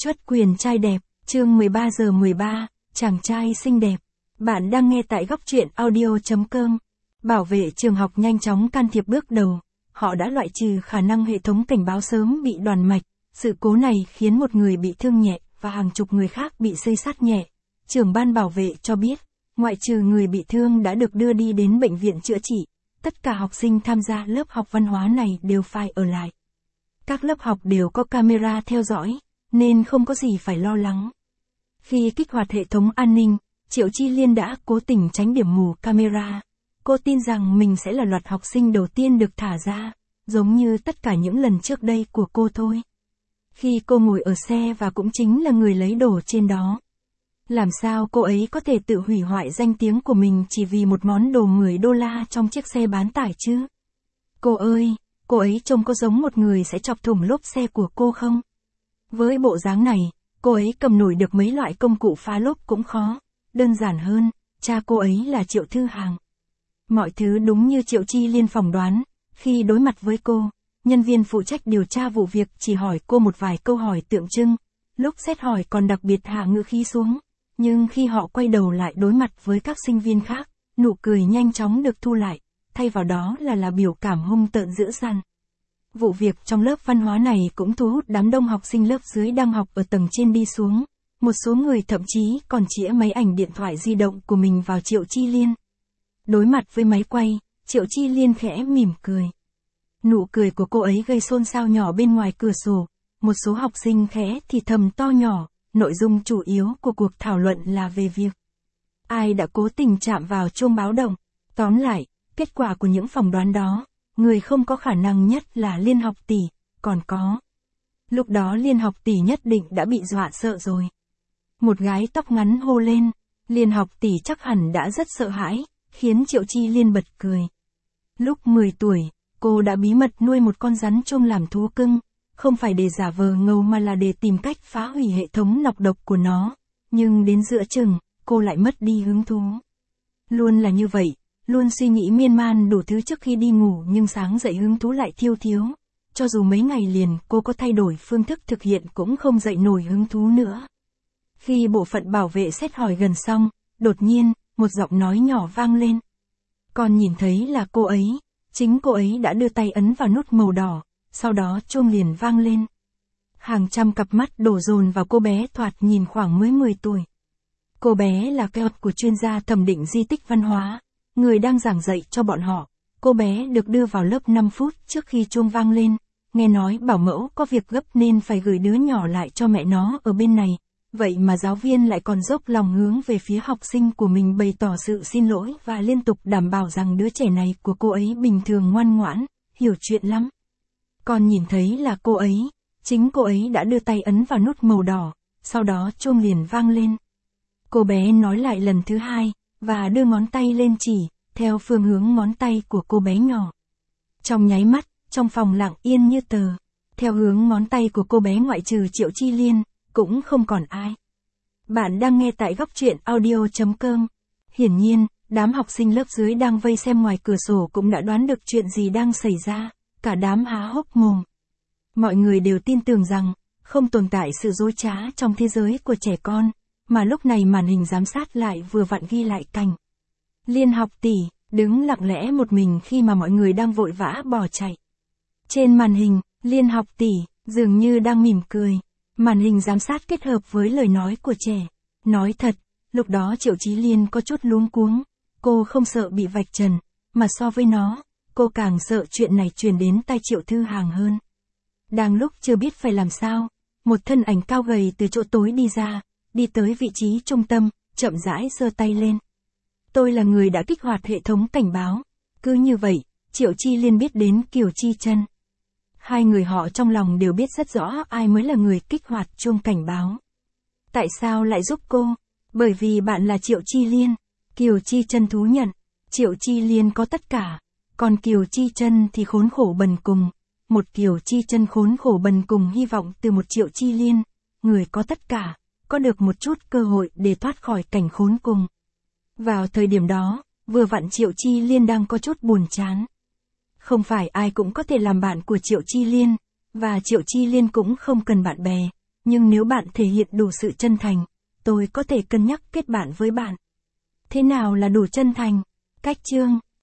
Truất quyền trai đẹp, chương 13 giờ 13, chàng trai xinh đẹp. Bạn đang nghe tại góc truyện audio.com. Bảo vệ trường học nhanh chóng can thiệp bước đầu. Họ đã loại trừ khả năng hệ thống cảnh báo sớm bị đoàn mạch. Sự cố này khiến một người bị thương nhẹ và hàng chục người khác bị xây xát nhẹ. Trưởng ban bảo vệ cho biết, ngoại trừ người bị thương đã được đưa đi đến bệnh viện chữa trị, tất cả học sinh tham gia lớp học văn hóa này đều phải ở lại. Các lớp học đều có camera theo dõi, nên không có gì phải lo lắng. Khi kích hoạt hệ thống an ninh, Triệu Chi Liên đã cố tình tránh điểm mù camera. Cô tin rằng mình sẽ là loạt học sinh đầu tiên được thả ra, giống như tất cả những lần trước đây của cô thôi. Khi cô ngồi ở xe và cũng chính là người lấy đồ trên đó. Làm sao cô ấy có thể tự hủy hoại danh tiếng của mình chỉ vì một món đồ $10 trong chiếc xe bán tải chứ? Cô ơi, cô ấy trông có giống một người sẽ chọc thủng lốp xe của cô không? Với bộ dáng này, cô ấy cầm nổi được mấy loại công cụ phá lốp cũng khó. Đơn giản hơn, cha cô ấy là Triệu Thư Hàng. Mọi thứ đúng như Triệu Chi Liên phỏng đoán. Khi đối mặt với cô, nhân viên phụ trách điều tra vụ việc chỉ hỏi cô một vài câu hỏi tượng trưng. Lúc xét hỏi còn đặc biệt hạ ngữ khí xuống. Nhưng khi họ quay đầu lại đối mặt với các sinh viên khác, nụ cười nhanh chóng được thu lại, thay vào đó là biểu cảm hung tợn dữ dằn. Vụ việc trong lớp văn hóa này cũng thu hút đám đông học sinh lớp dưới đang học ở tầng trên đi xuống. Một số người thậm chí còn chĩa máy ảnh điện thoại di động của mình vào Triệu Chi Liên. Đối mặt với máy quay, Triệu Chi Liên khẽ mỉm cười. Nụ cười của cô ấy gây xôn xao nhỏ bên ngoài cửa sổ. Một số học sinh khẽ thì thầm to nhỏ. Nội dung chủ yếu của cuộc thảo luận là về việc ai đã cố tình chạm vào chuông báo động. Tóm lại, kết quả của những phỏng đoán đó, người không có khả năng nhất là Liên học tỷ, còn có. Lúc đó Liên học tỷ nhất định đã bị dọa sợ rồi. Một gái tóc ngắn hô lên, Liên học tỷ chắc hẳn đã rất sợ hãi, khiến Triệu Chi Liên bật cười. Lúc 10 tuổi, cô đã bí mật nuôi một con rắn chuông làm thú cưng. Không phải để giả vờ ngầu mà là để tìm cách phá hủy hệ thống nọc độc của nó. Nhưng đến giữa chừng, cô lại mất đi hứng thú. Luôn là như vậy, luôn suy nghĩ miên man đủ thứ trước khi đi ngủ nhưng sáng dậy hứng thú lại thiếu. Cho dù mấy ngày liền cô có thay đổi phương thức thực hiện cũng không dậy nổi hứng thú nữa. Khi bộ phận bảo vệ xét hỏi gần xong, đột nhiên, một giọng nói nhỏ vang lên. Con nhìn thấy là cô ấy, chính cô ấy đã đưa tay ấn vào nút màu đỏ. Sau đó chuông liền vang lên. Hàng trăm cặp mắt đổ dồn vào cô bé thoạt nhìn khoảng mới 10 tuổi. Cô bé là keo của chuyên gia thẩm định di tích văn hóa, người đang giảng dạy cho bọn họ. Cô bé được đưa vào lớp 5 phút trước khi chuông vang lên. Nghe nói bảo mẫu có việc gấp nên phải gửi đứa nhỏ lại cho mẹ nó ở bên này. Vậy mà giáo viên lại còn dốc lòng hướng về phía học sinh của mình bày tỏ sự xin lỗi và liên tục đảm bảo rằng đứa trẻ này của cô ấy bình thường ngoan ngoãn, hiểu chuyện lắm. Con nhìn thấy là cô ấy, chính cô ấy đã đưa tay ấn vào nút màu đỏ, sau đó chuông liền vang lên. Cô bé nói lại lần thứ hai, và đưa ngón tay lên chỉ, theo phương hướng ngón tay của cô bé nhỏ. Trong nháy mắt, trong phòng lặng yên như tờ, theo hướng ngón tay của cô bé ngoại trừ Triệu Chi Liên, cũng không còn ai. Bạn đang nghe tại góc truyện audio.com. Hiển nhiên, đám học sinh lớp dưới đang vây xem ngoài cửa sổ cũng đã đoán được chuyện gì đang xảy ra. Cả đám há hốc mồm. Mọi người đều tin tưởng rằng, không tồn tại sự dối trá trong thế giới của trẻ con, mà lúc này màn hình giám sát lại vừa vặn ghi lại cảnh. Liên học tỷ, đứng lặng lẽ một mình khi mà mọi người đang vội vã bỏ chạy. Trên màn hình, Liên học tỷ, dường như đang mỉm cười. Màn hình giám sát kết hợp với lời nói của trẻ. Nói thật, lúc đó Triệu Chí Liên có chút luống cuống. Cô không sợ bị vạch trần, mà so với nó, cô càng sợ chuyện này truyền đến tai Triệu Thư Hàng hơn. Đang lúc chưa biết phải làm sao, một thân ảnh cao gầy từ chỗ tối đi ra, đi tới vị trí trung tâm, chậm rãi giơ tay lên. Tôi là người đã kích hoạt hệ thống cảnh báo. Cứ như vậy, Triệu Chi Liên biết đến Kiều Chi Chân. Hai người họ trong lòng đều biết rất rõ ai mới là người kích hoạt chuông cảnh báo. Tại sao lại giúp cô? Bởi vì bạn là Triệu Chi Liên. Kiều Chi Chân thú nhận. Triệu Chi Liên có tất cả. Còn Kiều Chi Chân thì khốn khổ bần cùng. Một Kiều Chi Chân khốn khổ bần cùng hy vọng từ một Triệu Chi Liên, người có tất cả, có được một chút cơ hội để thoát khỏi cảnh khốn cùng. Vào thời điểm đó, vừa vặn Triệu Chi Liên đang có chút buồn chán. Không phải ai cũng có thể làm bạn của Triệu Chi Liên, và Triệu Chi Liên cũng không cần bạn bè. Nhưng nếu bạn thể hiện đủ sự chân thành, tôi có thể cân nhắc kết bạn với bạn. Thế nào là đủ chân thành? Cách chương